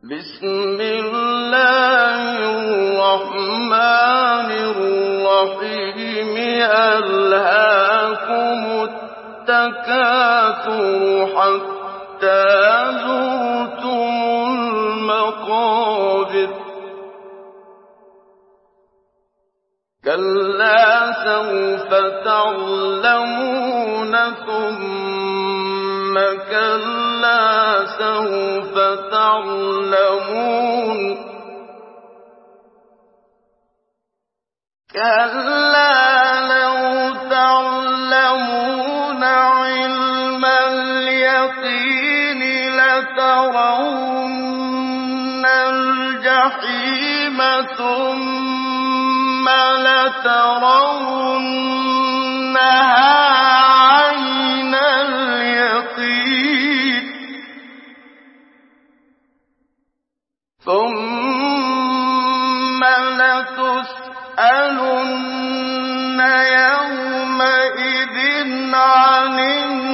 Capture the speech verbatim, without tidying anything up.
بسم الله الرحمن الرحيم ألهاكم التكاثر حتى زرتم المقابر كلا سوف تعلمون ثم كلا سوف تعلمون كلا لو تعلمون علم اليقين لترون الجحيم ثم لترونها عين اليقين ثم لتسألن يومئذ عن